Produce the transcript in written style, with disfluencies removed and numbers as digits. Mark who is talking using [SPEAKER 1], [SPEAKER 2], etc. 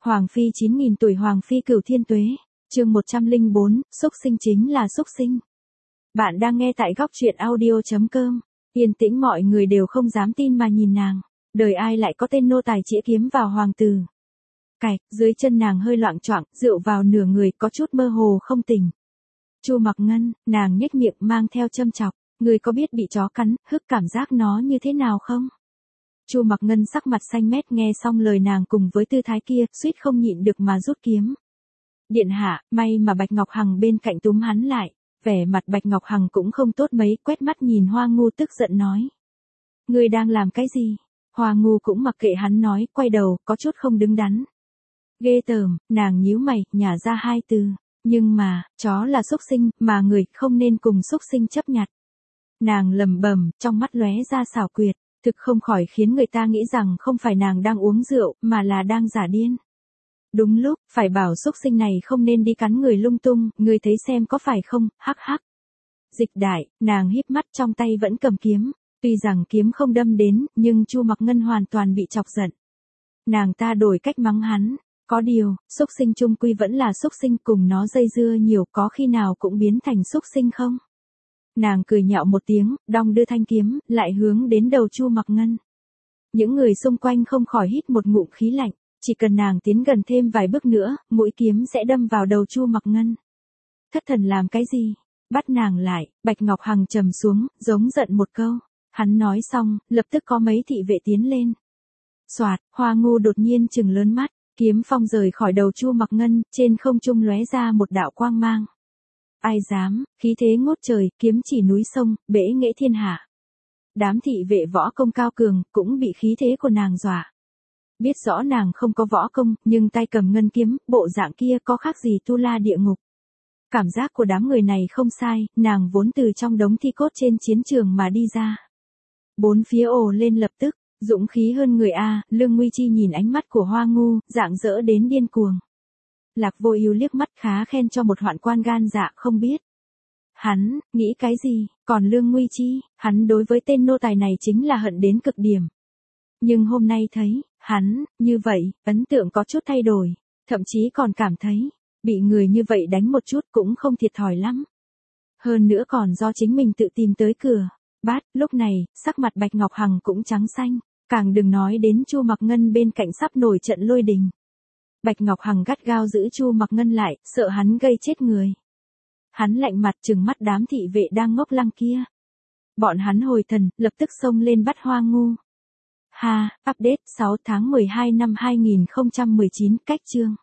[SPEAKER 1] Hoàng phi 9.000 tuổi Hoàng phi cửu thiên tuế. Chương 104, xúc sinh chính là xúc sinh. Bạn đang nghe tại góc truyện audio.com. Yên tĩnh, mọi người đều không dám tin mà nhìn nàng. Đời ai lại có tên nô tài chĩa kiếm vào hoàng tử. Cạch, dưới chân nàng hơi loạng choạng, dựa vào nửa người, có chút mơ hồ không tỉnh. Chu Mặc Ngân, nàng nhếch miệng mang theo châm chọc, người có biết bị chó cắn, hức cảm giác nó như thế nào không? Chu Mặc Ngân sắc mặt xanh mét nghe xong lời nàng cùng với tư thái kia, suýt không nhịn được mà rút kiếm. Điện hạ, may mà Bạch Ngọc Hằng bên cạnh túm hắn lại, vẻ mặt Bạch Ngọc Hằng cũng không tốt mấy, quét mắt nhìn Hoa Ngu tức giận nói. Ngươi đang làm cái gì? Hoa Ngu cũng mặc kệ hắn nói, quay đầu, có chút không đứng đắn. Ghê tởm, nàng nhíu mày, nhả ra hai từ. Nhưng mà, chó là xúc sinh, mà người không nên cùng xúc sinh chấp nhặt. Nàng lẩm bẩm, trong mắt lóe ra xảo quyệt, thực không khỏi khiến người ta nghĩ rằng không phải nàng đang uống rượu, mà là đang giả điên. Đúng lúc, phải bảo xúc sinh này không nên đi cắn người lung tung, người thấy xem có phải không, hắc hắc. Dịch đại, nàng híp mắt trong tay vẫn cầm kiếm, tuy rằng kiếm không đâm đến, nhưng Chu Mặc Ngân hoàn toàn bị chọc giận. Nàng ta đổi cách mắng hắn, có điều, xúc sinh chung quy vẫn là xúc sinh, cùng nó dây dưa nhiều có khi nào cũng biến thành xúc sinh không? Nàng cười nhạo một tiếng, đong đưa thanh kiếm, lại hướng đến đầu Chu Mặc Ngân. Những người xung quanh không khỏi hít một ngụm khí lạnh, chỉ cần nàng tiến gần thêm vài bước nữa, mũi kiếm sẽ đâm vào đầu Chu Mặc Ngân. Thất thần làm cái gì? Bắt nàng lại, Bạch Ngọc Hằng trầm xuống, giống giận một câu. Hắn nói xong, lập tức có mấy thị vệ tiến lên. Soạt, Hoa Ngu đột nhiên trừng lớn mắt, kiếm phong rời khỏi đầu Chu Mặc Ngân, trên không trung lóe ra một đạo quang mang. Ai dám, khí thế ngút trời, kiếm chỉ núi sông, bể nghệ thiên hạ. Đám thị vệ võ công cao cường, cũng bị khí thế của nàng dọa. Biết rõ nàng không có võ công, nhưng tay cầm ngân kiếm, bộ dạng kia có khác gì tu la địa ngục. Cảm giác của đám người này không sai, nàng vốn từ trong đống thi cốt trên chiến trường mà đi ra. Bốn phía ồ lên lập tức, dũng khí hơn người a. Lương Nguy Chi nhìn ánh mắt của Hoa Ngu, rạng rỡ đến điên cuồng. Lạc Vô Ưu liếc mắt khá khen cho một hoạn quan gan dạ không biết. Hắn, nghĩ cái gì, còn Lương Nguy Chi, hắn đối với tên nô tài này chính là hận đến cực điểm. Nhưng hôm nay thấy, hắn, như vậy, ấn tượng có chút thay đổi, thậm chí còn cảm thấy, bị người như vậy đánh một chút cũng không thiệt thòi lắm. Hơn nữa còn do chính mình tự tìm tới cửa. Bát, lúc này, sắc mặt Bạch Ngọc Hằng cũng trắng xanh, càng đừng nói đến Chu Mặc Ngân bên cạnh sắp nổi trận lôi đình. Bạch Ngọc Hằng gắt gao giữ Chu Mặc Ngân lại, sợ hắn gây chết người. Hắn lạnh mặt trừng mắt đám thị vệ đang ngốc lăng kia. Bọn hắn hồi thần, lập tức xông lên bắt Hoa Ngu. Ha, update 6 tháng 12 năm 2019, cách chương.